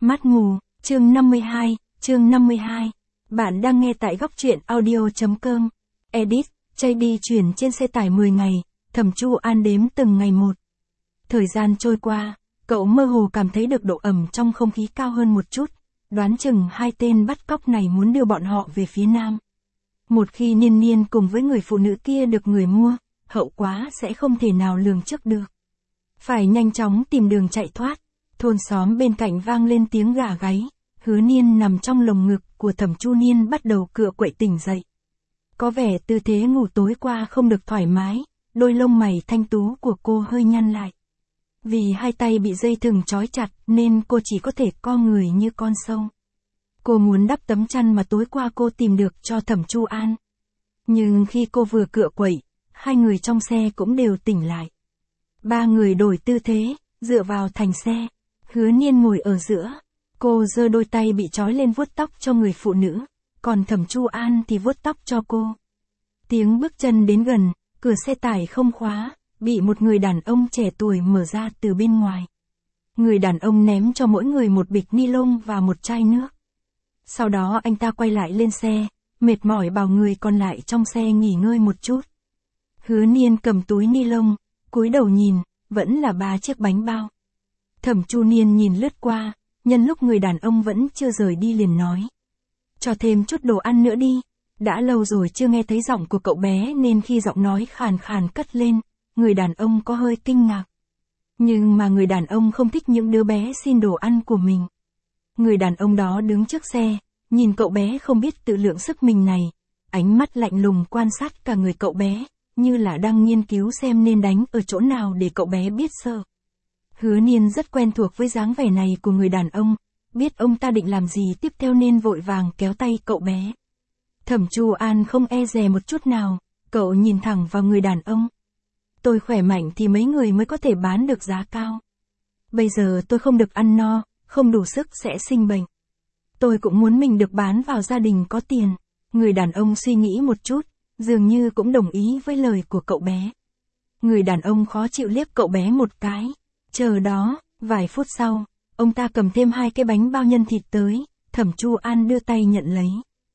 Mắt mù, chương 52. Bạn đang nghe tại góc truyện audio.com. Edit, JD chuyển trên xe tải 10 ngày, Thẩm Chu An đếm từng ngày một. Thời gian trôi qua, cậu mơ hồ cảm thấy được độ ẩm trong không khí cao hơn một chút, đoán chừng hai tên bắt cóc này muốn đưa bọn họ về phía nam. Một khi Niên Niên cùng với người phụ nữ kia được người mua, hậu quả sẽ không thể nào lường trước được. Phải nhanh chóng tìm đường chạy thoát. Thôn xóm bên cạnh vang lên tiếng gà gáy, Hứa Niên nằm trong lồng ngực của Thẩm Chu Niên bắt đầu cựa quậy tỉnh dậy. Có vẻ tư thế ngủ tối qua không được thoải mái, đôi lông mày thanh tú của cô hơi nhăn lại. Vì hai tay bị dây thừng trói chặt nên cô chỉ có thể co người như con sâu. Cô muốn đắp tấm chăn mà tối qua cô tìm được cho Thẩm Chu An. Nhưng khi cô vừa cựa quậy, hai người trong xe cũng đều tỉnh lại. Ba người đổi tư thế, dựa vào thành xe. Hứa Niên ngồi ở giữa, cô giơ đôi tay bị trói lên vuốt tóc cho người phụ nữ, còn Thẩm Chu An thì vuốt tóc cho cô. Tiếng bước chân đến gần, cửa xe tải không khóa, bị một người đàn ông trẻ tuổi mở ra từ bên ngoài. Người đàn ông ném cho mỗi người một bịch ni lông và một chai nước. Sau đó anh ta quay lại lên xe, mệt mỏi bảo người còn lại trong xe nghỉ ngơi một chút. Hứa Niên cầm túi ni lông, cúi đầu nhìn, vẫn là 3 chiếc bánh bao. Thẩm Chu Niên nhìn lướt qua, nhân lúc người đàn ông vẫn chưa rời đi liền nói. Cho thêm chút đồ ăn nữa đi, đã lâu rồi chưa nghe thấy giọng của cậu bé nên khi giọng nói khàn khàn cất lên, người đàn ông có hơi kinh ngạc. Nhưng mà người đàn ông không thích những đứa bé xin đồ ăn của mình. Người đàn ông đó đứng trước xe, nhìn cậu bé không biết tự lượng sức mình này, ánh mắt lạnh lùng quan sát cả người cậu bé, như là đang nghiên cứu xem nên đánh ở chỗ nào để cậu bé biết sợ. Hứa Niên rất quen thuộc với dáng vẻ này của người đàn ông, biết ông ta định làm gì tiếp theo nên vội vàng kéo tay cậu bé. Thẩm Chu An không e dè một chút nào, cậu nhìn thẳng vào người đàn ông. Tôi khỏe mạnh thì mấy người mới có thể bán được giá cao. Bây giờ tôi không được ăn no, không đủ sức sẽ sinh bệnh. Tôi cũng muốn mình được bán vào gia đình có tiền. Người đàn ông suy nghĩ một chút, dường như cũng đồng ý với lời của cậu bé. Người đàn ông khó chịu liếc cậu bé một cái. Chờ đó, vài phút sau, ông ta cầm thêm 2 cái bánh bao nhân thịt tới, Thẩm Chu An đưa tay nhận lấy.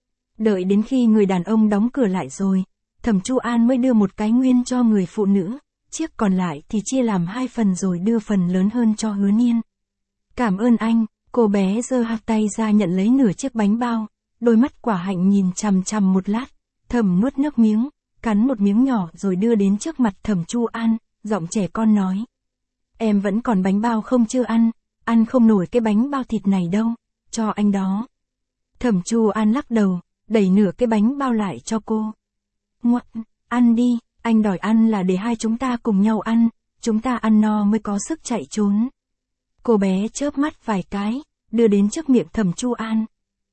Đợi đến khi người đàn ông đóng cửa lại rồi, Thẩm Chu An mới đưa một cái nguyên cho người phụ nữ, chiếc còn lại thì chia làm 2 phần rồi đưa phần lớn hơn cho Hứa Niên. Cảm ơn anh, cô bé giơ hai tay ra nhận lấy nửa chiếc bánh bao, đôi mắt quả hạnh nhìn chằm chằm một lát, thầm nuốt nước miếng, cắn một miếng nhỏ rồi đưa đến trước mặt Thẩm Chu An, giọng trẻ con nói. Em vẫn còn bánh bao không chưa ăn không nổi cái bánh bao thịt này đâu, cho anh đó. Thẩm Chu An lắc đầu, đẩy nửa cái bánh bao lại cho cô. Ngoan, ăn đi, anh đòi ăn là để hai chúng ta cùng nhau ăn, chúng ta ăn no mới có sức chạy trốn. Cô bé chớp mắt vài cái, đưa đến trước miệng Thẩm Chu An.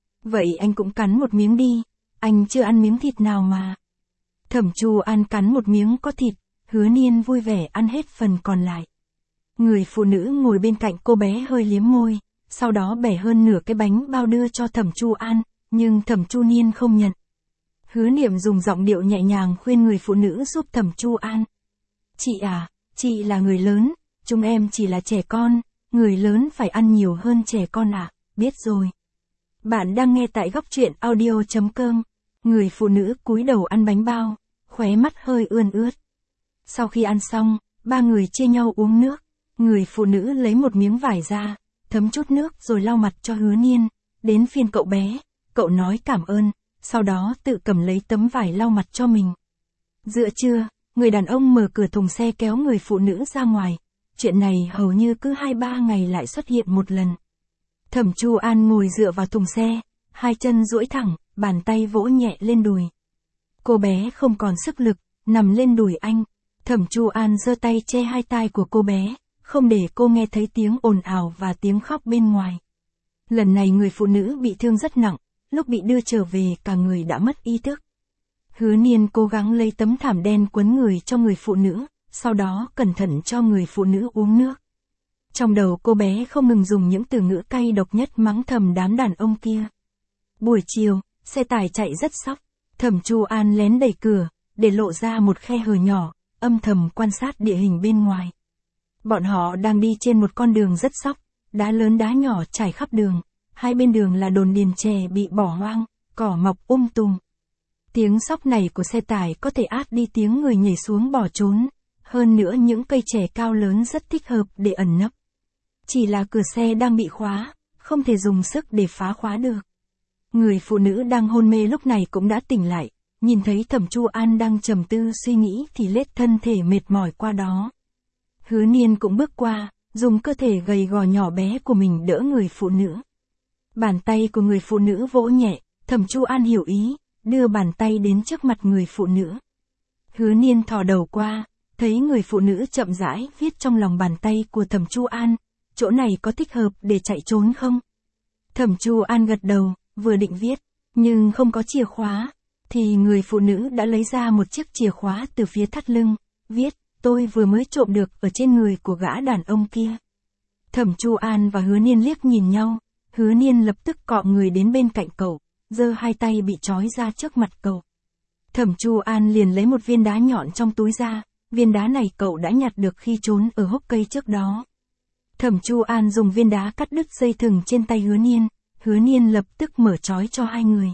Vậy anh cũng cắn một miếng đi, anh chưa ăn miếng thịt nào mà. Thẩm Chu An cắn một miếng có thịt, Hứa Niên vui vẻ ăn hết phần còn lại. Người phụ nữ ngồi bên cạnh cô bé hơi liếm môi, sau đó bẻ hơn nửa cái bánh bao đưa cho Thẩm Chu An, nhưng Thẩm Chu Niên không nhận. Hứa Niệm dùng giọng điệu nhẹ nhàng khuyên người phụ nữ giúp Thẩm Chu An. Chị à, chị là người lớn, chúng em chỉ là trẻ con, người lớn phải ăn nhiều hơn trẻ con ạ, biết rồi. Bạn đang nghe tại góc truyện audio.com. Người phụ nữ cúi đầu ăn bánh bao, khóe mắt hơi ươn ướt. Sau khi ăn xong, ba người chia nhau uống nước. Người phụ nữ lấy một miếng vải ra, thấm chút nước rồi lau mặt cho Hứa Niên. Đến phiên cậu bé, cậu nói cảm ơn, sau đó tự cầm lấy tấm vải lau mặt cho mình. Giữa trưa, người đàn ông mở cửa thùng xe kéo người phụ nữ ra ngoài. Chuyện này hầu như cứ 2-3 ngày lại xuất hiện một lần. Thẩm Chu An ngồi dựa vào thùng xe, hai chân duỗi thẳng, bàn tay vỗ nhẹ lên đùi. Cô bé không còn sức lực, nằm lên đùi anh. Thẩm Chu An giơ tay che hai tai của cô bé, không để cô nghe thấy tiếng ồn ào và tiếng khóc bên ngoài. Lần này người phụ nữ bị thương rất nặng, lúc bị đưa trở về cả người đã mất ý thức. Hứa Niên cố gắng lấy tấm thảm đen quấn người cho người phụ nữ, sau đó cẩn thận cho người phụ nữ uống nước. Trong đầu cô bé không ngừng dùng những từ ngữ cay độc nhất mắng thầm đám đàn ông kia. Buổi chiều, xe tải chạy rất xóc, Thẩm Chu An lén đẩy cửa, để lộ ra một khe hở nhỏ, âm thầm quan sát địa hình bên ngoài. Bọn họ đang đi trên một con đường rất xóc, đá lớn đá nhỏ trải khắp đường, hai bên đường là đồn điền chè bị bỏ hoang, cỏ mọc tùm. Tiếng xóc này của xe tải có thể át đi tiếng người nhảy xuống bỏ trốn, hơn nữa những cây chè cao lớn rất thích hợp để ẩn nấp. Chỉ là cửa xe đang bị khóa, không thể dùng sức để phá khóa được. Người phụ nữ đang hôn mê lúc này cũng đã tỉnh lại, nhìn thấy Thẩm Chu An đang trầm tư suy nghĩ thì lết thân thể mệt mỏi qua đó. Hứa Niên cũng bước qua, dùng cơ thể gầy gò nhỏ bé của mình đỡ người phụ nữ. Bàn tay của người phụ nữ vỗ nhẹ, Thẩm Chu An hiểu ý, đưa bàn tay đến trước mặt người phụ nữ. Hứa Niên thò đầu qua, thấy người phụ nữ chậm rãi viết trong lòng bàn tay của Thẩm Chu An, chỗ này có thích hợp để chạy trốn không? Thẩm Chu An gật đầu, vừa định viết, nhưng không có chìa khóa, thì người phụ nữ đã lấy ra một chiếc chìa khóa từ phía thắt lưng, viết, tôi vừa mới trộm được ở trên người của gã đàn ông kia. Thẩm Chu An và Hứa Niên liếc nhìn nhau, Hứa Niên lập tức cọ người đến bên cạnh cậu, giơ hai tay bị trói ra trước mặt cậu. Thẩm Chu An liền lấy một viên đá nhọn trong túi ra, viên đá này cậu đã nhặt được khi trốn ở hốc cây trước đó. Thẩm Chu An dùng viên đá cắt đứt dây thừng trên tay Hứa Niên lập tức mở trói cho hai người.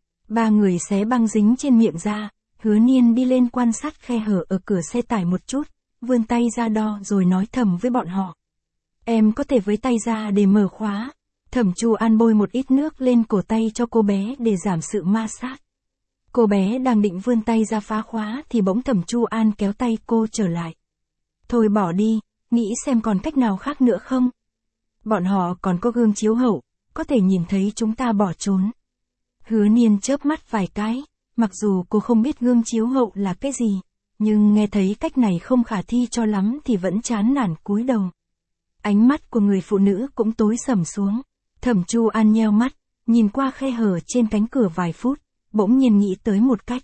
Ba người xé băng dính trên miệng ra, Hứa Niên đi lên quan sát khe hở ở cửa xe tải một chút, vươn tay ra đo rồi nói thầm với bọn họ. Em có thể với tay ra để mở khóa. Thẩm Chu An bôi một ít nước lên cổ tay cho cô bé để giảm sự ma sát. Cô bé đang định vươn tay ra phá khóa thì bỗng Thẩm Chu An kéo tay cô trở lại. Thôi bỏ đi, nghĩ xem còn cách nào khác nữa không? Bọn họ còn có gương chiếu hậu, có thể nhìn thấy chúng ta bỏ trốn. Hứa Niên chớp mắt vài cái, mặc dù cô không biết gương chiếu hậu là cái gì, nhưng nghe thấy cách này không khả thi cho lắm thì vẫn chán nản cúi đầu. Ánh mắt của người phụ nữ cũng tối sầm xuống. Thẩm Chu An nheo mắt, nhìn qua khe hở trên cánh cửa vài phút, bỗng nhiên nghĩ tới một cách.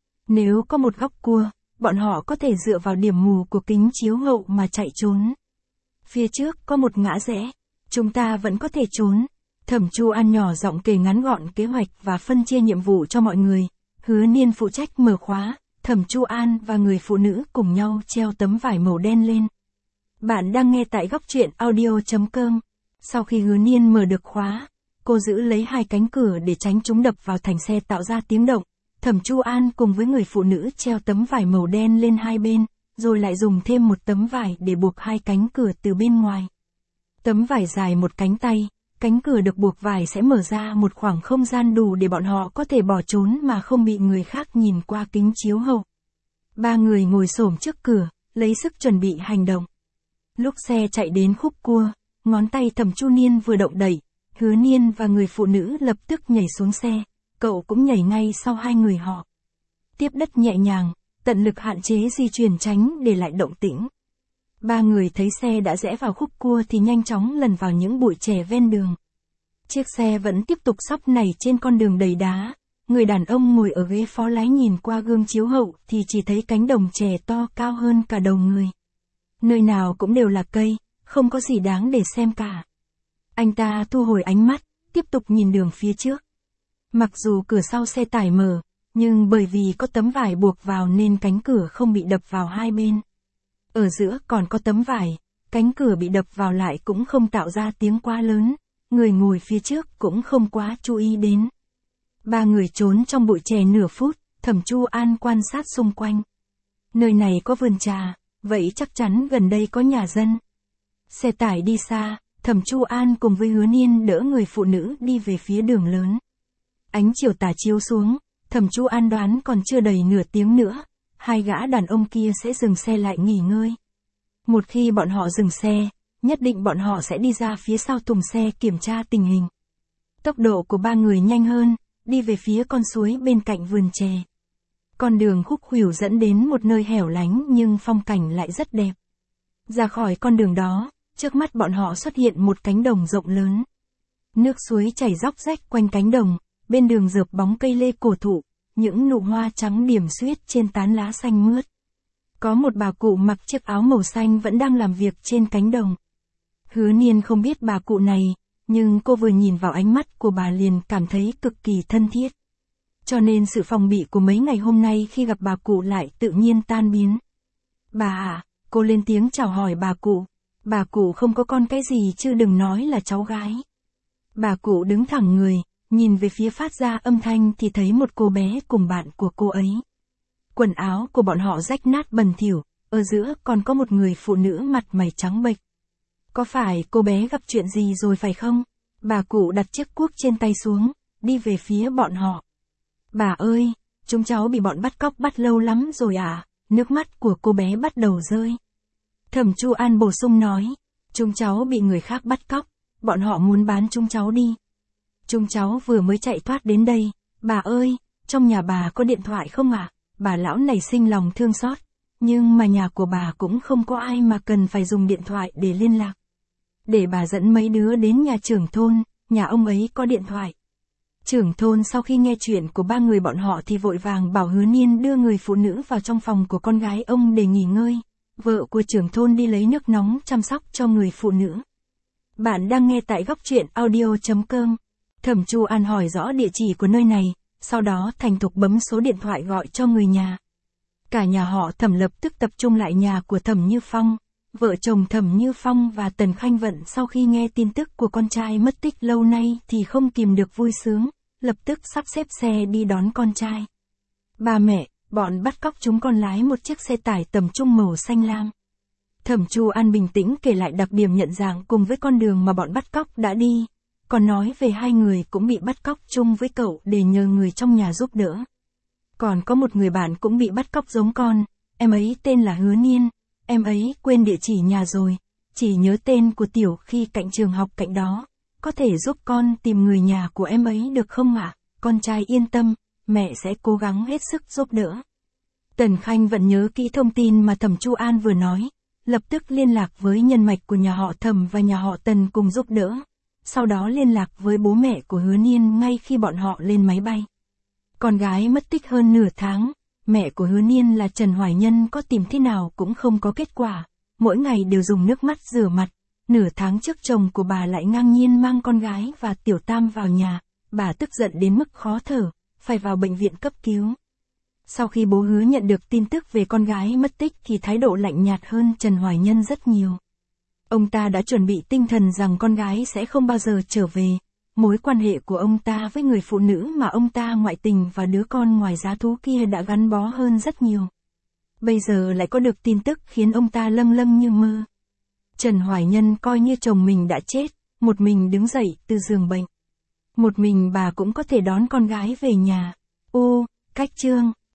Nếu có một góc cua, bọn họ có thể dựa vào điểm mù của kính chiếu hậu mà chạy trốn. Phía trước có một ngã rẽ, chúng ta vẫn có thể trốn. Thẩm Chu An nhỏ giọng kể ngắn gọn kế hoạch và phân chia nhiệm vụ cho mọi người. Hứa Niên phụ trách mở khóa, Thẩm Chu An và người phụ nữ cùng nhau treo tấm vải màu đen lên. Bạn đang nghe tại góc truyện audio.com. Sau khi Hứa Niên mở được khóa, cô giữ lấy hai cánh cửa để tránh chúng đập vào thành xe tạo ra tiếng động. Thẩm Chu An cùng với người phụ nữ treo tấm vải màu đen lên hai bên, rồi lại dùng thêm một tấm vải để buộc hai cánh cửa từ bên ngoài. Tấm vải dài một cánh tay, cánh cửa được buộc vải sẽ mở ra một khoảng không gian đủ để bọn họ có thể bỏ trốn mà không bị người khác nhìn qua kính chiếu hậu. Ba người ngồi xổm trước cửa, lấy sức chuẩn bị hành động. Lúc xe chạy đến khúc cua, ngón tay Thẩm Chu Niên vừa động đẩy, Hứa Niên và người phụ nữ lập tức nhảy xuống xe, cậu cũng nhảy ngay sau hai người họ. Tiếp đất nhẹ nhàng, tận lực hạn chế di chuyển tránh để lại động tĩnh. Ba người thấy xe đã rẽ vào khúc cua thì nhanh chóng lẩn vào những bụi chè ven đường. Chiếc xe vẫn tiếp tục xóc nảy trên con đường đầy đá. Người đàn ông ngồi ở ghế phó lái nhìn qua gương chiếu hậu thì chỉ thấy cánh đồng chè to cao hơn cả đầu người. Nơi nào cũng đều là cây, không có gì đáng để xem cả. Anh ta thu hồi ánh mắt, tiếp tục nhìn đường phía trước. Mặc dù cửa sau xe tải mở, nhưng bởi vì có tấm vải buộc vào nên cánh cửa không bị đập vào hai bên. Ở giữa còn có tấm vải, cánh cửa bị đập vào lại cũng không tạo ra tiếng quá lớn, người ngồi phía trước cũng không quá chú ý đến. Ba người trốn trong bụi chè nửa phút, Thẩm Chu An quan sát xung quanh. Nơi này có vườn trà, vậy chắc chắn gần đây có nhà dân. Xe tải đi xa, Thẩm Chu An cùng với Hứa Niên đỡ người phụ nữ đi về phía đường lớn. Ánh chiều tà chiếu xuống, Thẩm Chu An đoán còn chưa đầy nửa tiếng nữa, hai gã đàn ông kia sẽ dừng xe lại nghỉ ngơi. Một khi bọn họ dừng xe, nhất định bọn họ sẽ đi ra phía sau thùng xe kiểm tra tình hình. Tốc độ của ba người nhanh hơn, đi về phía con suối bên cạnh vườn chè. Con đường khúc khuỷu dẫn đến một nơi hẻo lánh nhưng phong cảnh lại rất đẹp. Ra khỏi con đường đó, trước mắt bọn họ xuất hiện một cánh đồng rộng lớn. Nước suối chảy róc rách quanh cánh đồng, bên đường rợp bóng cây lê cổ thụ, những nụ hoa trắng điểm xuyết trên tán lá xanh mướt. Có một bà cụ mặc chiếc áo màu xanh vẫn đang làm việc trên cánh đồng. Hứa Niên không biết bà cụ này, nhưng cô vừa nhìn vào ánh mắt của bà liền cảm thấy cực kỳ thân thiết. Cho nên sự phòng bị của mấy ngày hôm nay khi gặp bà cụ lại tự nhiên tan biến. Bà ạ, cô lên tiếng chào hỏi bà cụ. Bà cụ không có con cái gì chứ đừng nói là cháu gái. Bà cụ đứng thẳng người, nhìn về phía phát ra âm thanh thì thấy một cô bé cùng bạn của cô ấy. Quần áo của bọn họ rách nát bẩn thỉu, ở giữa còn có một người phụ nữ mặt mày trắng bệch. Có phải cô bé gặp chuyện gì rồi phải không? Bà cụ đặt chiếc cuốc trên tay xuống, đi về phía bọn họ. Bà ơi, chúng cháu bị bọn bắt cóc bắt lâu lắm rồi à? Nước mắt của cô bé bắt đầu rơi. Thẩm Chu An bổ sung nói, chúng cháu bị người khác bắt cóc, bọn họ muốn bán chúng cháu đi. Chúng cháu vừa mới chạy thoát đến đây, bà ơi, trong nhà bà có điện thoại không ạ? Bà lão nảy sinh lòng thương xót, nhưng mà nhà của bà cũng không có ai mà cần phải dùng điện thoại để liên lạc. Để bà dẫn mấy đứa đến nhà trưởng thôn, nhà ông ấy có điện thoại. Trưởng thôn sau khi nghe chuyện của ba người bọn họ thì vội vàng bảo Hứa Niên đưa người phụ nữ vào trong phòng của con gái ông để nghỉ ngơi. Vợ của trưởng thôn đi lấy nước nóng chăm sóc cho người phụ nữ. Bạn đang nghe tại góc truyện audio.com. Thẩm Chu An hỏi rõ địa chỉ của nơi này, sau đó thành thục bấm số điện thoại gọi cho người nhà. Cả nhà họ Thẩm lập tức tập trung lại nhà của Thẩm Như Phong. Vợ chồng Thẩm Như Phong và Tần Khanh Vận sau khi nghe tin tức của con trai mất tích lâu nay thì không kìm được vui sướng, lập tức sắp xếp xe đi đón con trai. Ba mẹ, bọn bắt cóc chúng con lái một chiếc xe tải tầm trung màu xanh lam. Thẩm Chu An bình tĩnh kể lại đặc điểm nhận dạng cùng với con đường mà bọn bắt cóc đã đi, còn nói về hai người cũng bị bắt cóc chung với cậu để nhờ người trong nhà giúp đỡ. Còn có một người bạn cũng bị bắt cóc giống con, em ấy tên là Hứa Niên, em ấy quên địa chỉ nhà rồi, chỉ nhớ tên của Tiểu khi cạnh trường học cạnh đó, có thể giúp con tìm người nhà của em ấy được không ạ? Con trai yên tâm, mẹ sẽ cố gắng hết sức giúp đỡ. Tần Khanh vẫn nhớ kỹ thông tin mà Thẩm Chu An vừa nói, lập tức liên lạc với nhân mạch của nhà họ Thẩm và nhà họ Tần cùng giúp đỡ, sau đó liên lạc với bố mẹ của Hứa Niên ngay khi bọn họ lên máy bay. Con gái mất tích hơn nửa tháng, mẹ của Hứa Niên là Trần Hoài Nhân có tìm thế nào cũng không có kết quả, mỗi ngày đều dùng nước mắt rửa mặt. Nửa tháng trước chồng của bà lại ngang nhiên mang con gái và Tiểu Tam vào nhà, bà tức giận đến mức khó thở, phải vào bệnh viện cấp cứu. Sau khi bố Hứa nhận được tin tức về con gái mất tích thì thái độ lạnh nhạt hơn Trần Hoài Nhân rất nhiều. Ông ta đã chuẩn bị tinh thần rằng con gái sẽ không bao giờ trở về. Mối quan hệ của ông ta với người phụ nữ mà ông ta ngoại tình và đứa con ngoài giá thú kia đã gắn bó hơn rất nhiều. Bây giờ lại có được tin tức khiến ông ta lâng lâng như mơ. Trần Hoài Nhân coi như chồng mình đã chết, một mình đứng dậy từ giường bệnh. Một mình bà cũng có thể đón con gái về nhà. Ô, cách chương.